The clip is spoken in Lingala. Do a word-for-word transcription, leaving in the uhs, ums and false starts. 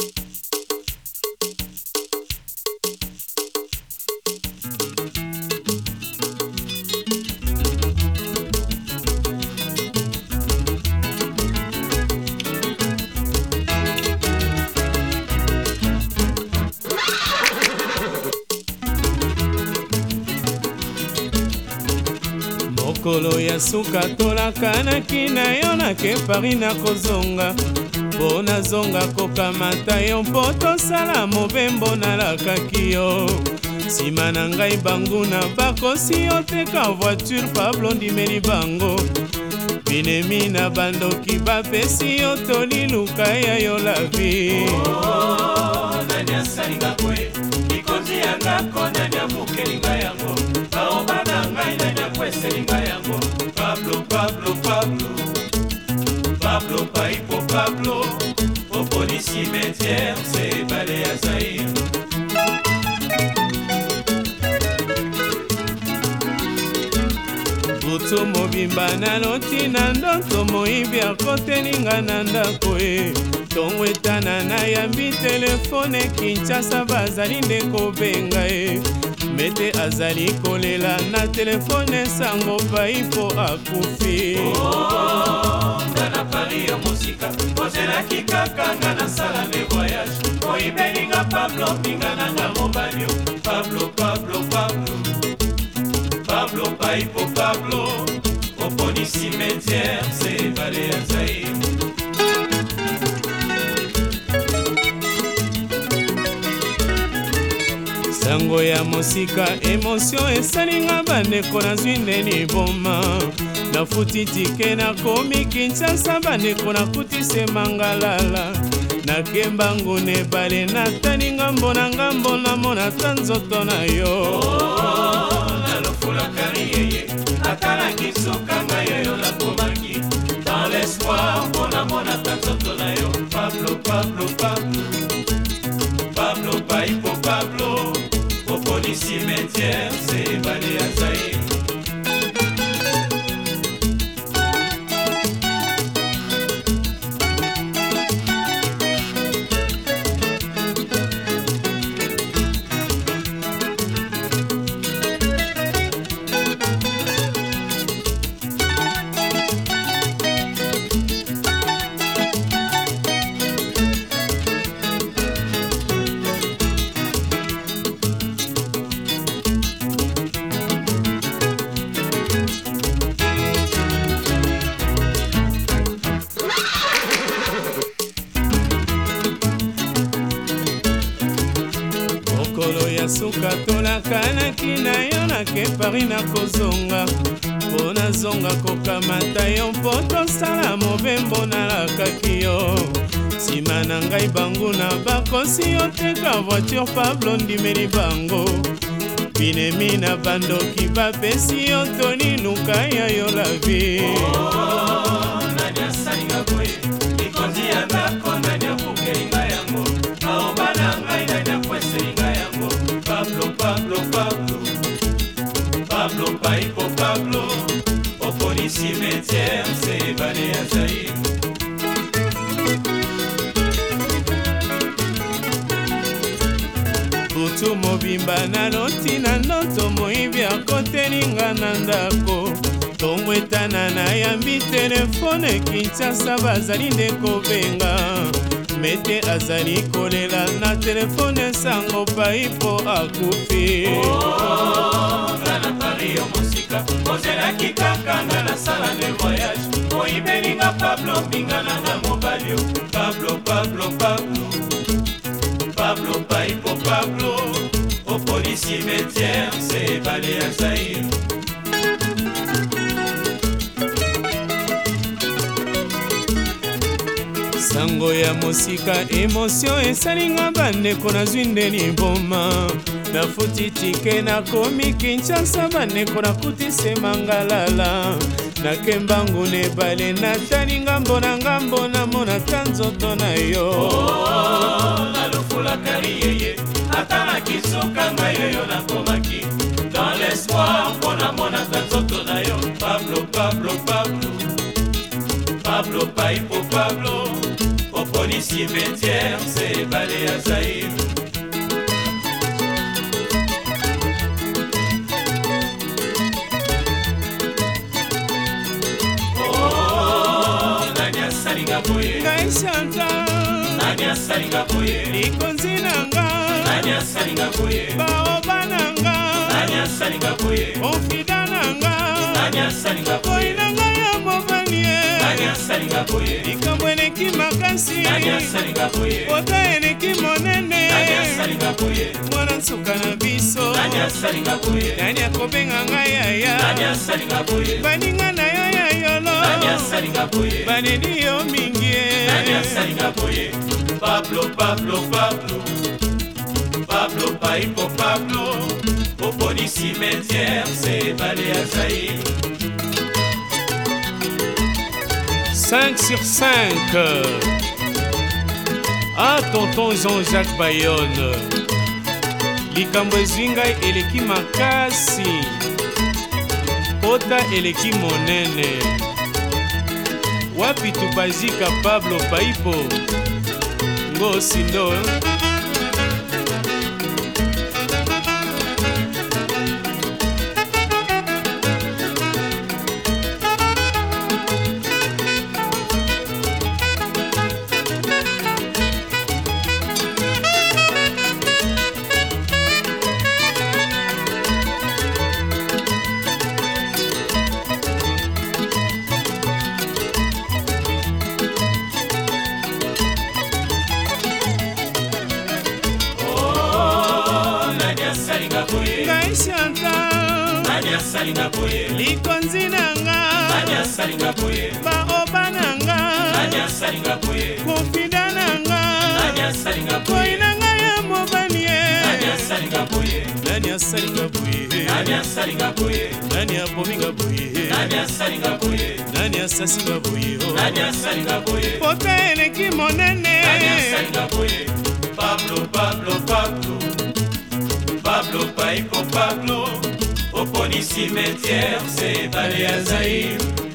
mokolo ya suka tolakanaki na yo nake Paris na kozonga mpo nazonga kokamata yo mpo tosala mobembo nalakaki yo nsima na ngai banguna bakosi yo teka voiture Pablo ndimeli bango binemi na bandoki bapesi yo toliluka ya yo la vie nani asalinga kwe likonzi yanga ko nani amukelinga yango baoba na ngai nani akweselinga yango Pablo Pablo Pablo Pablo Paipo Pablo oponi cimetière c'est bale ya Zaïre butu mobimba naloti na ndoto moyibi akotelinga na ndako e ntongo etana nayambi telefone Kinshasa bazali nde kobenga e mete azali kolela na telefone sango Paipo akufi nga na Paris ya mosika ozelaki kaka nga nasala me voyage oyibelinga Pablo mpinga nanga mobali Pablo Pablo Pablo Pablo Paipo Pablo oponi cimetière c'est bale ya Zaïre sango ya mosika emotio esalinga bandeko nazwi nde liboma nafuti tike nakomi Kinshasa bandeko nakutise mangalala nakemba nguna ebale natali ngambo na ngambo namona ta nzoto na yo nalofulaka riyeye natalaki suka ngai oyo nakomaki dans l'espoir mpo namona ta nzoto na yo Pablo Pablo Pablo Pablo Paipo Pablo oponi cimetière c'est bale ya Zaïre mokolo ya suka tolakanaki na yo nake Paris na kozonga mpo nazonga kokamata yo mpo tosala mobembo nalakaki yo nsima na ngai banguna bakosi yo teka voiture Pablo ndimeli bango binemi na bandoki bapesi yo toliluka ya yo la vie nani asalinga boye likonzi yanga ko nani amukelinga yango baoba na ngai nani akweselinga yango Pablo Pablo Pablo Pablo Paipo Pablo oponi cimetière c'est bale ya Zaïre butu mobimba naloti na ndoto moyibi akotelinga na ndako ntongo etana nayambi telefone Kinshasa bazali nde kobenga mete azali kolela na telefone sango Paipo akufi nga na Paris ya mosika ozelaki kaka nga nasala ne voyage oyibelinga Pablo mpinga nanga mobali Pablo Pablo Pablo Pablo Paipo Pablo oponi cimetière c'est bale ya Zaïre sango ya mosika emotio esalinga bandeko nazwi nde liboma nafuti tike nakomi Kinshasa bandeko nakutise mangalala nakemba nguna ebale natali ngambo na ngambo namona ta nzoto na yo nalofulaka riyeye natalaki suka ngai oyo nakomaki dans l'espoir mpo namona ta nzoto na yo Pablo Pablo Pablo Pablo Paipo Pablo oponi cimetière c'est balé à Zaïre. ngai chanta nani asalinga boye likonzi nanga nani asalinga boye baoba nanga nani asalinga boye ofida nanga nani asalinga boye boyi nanga ya mobanie nani asalinga boye likambo eleki makasi nani asalinga boye pota eleki monene nani asalinga boye mwana nsuka na biso nani asalinga boye nani akobenga ngai yaya nani asalinga boye baninga na yo ya yolo nani asalinga boye baneni yo mingi nani asalinga boye Pablo Pablo Pablo Pablo Paipo Pablo oponi cimetière c'est balé à Zaïre. cinq sur cinq. Ah, tonton Jean-Jacques Bayonne likambo ezwi ngai eleki makasi pota eleki monene wapi tubazika Pablo Paipo ngosindo ngai chanta nani asalinga boye likonzi nanga nani asalinga boye baoba nanga nani asalinga boye kofida nanga nani asalinga boyi boye nanga ya mobanie nani asalinga boye nani asalinga boye nani asalinga boye nani abominga boye nani asalinga boye nani asasinga boye nani asalinga boye pota eleki monene nani asalinga boye Pablo Pablo Pablo Pablo Paipo Pablo oponi cimetière c'est balé à Zaïre.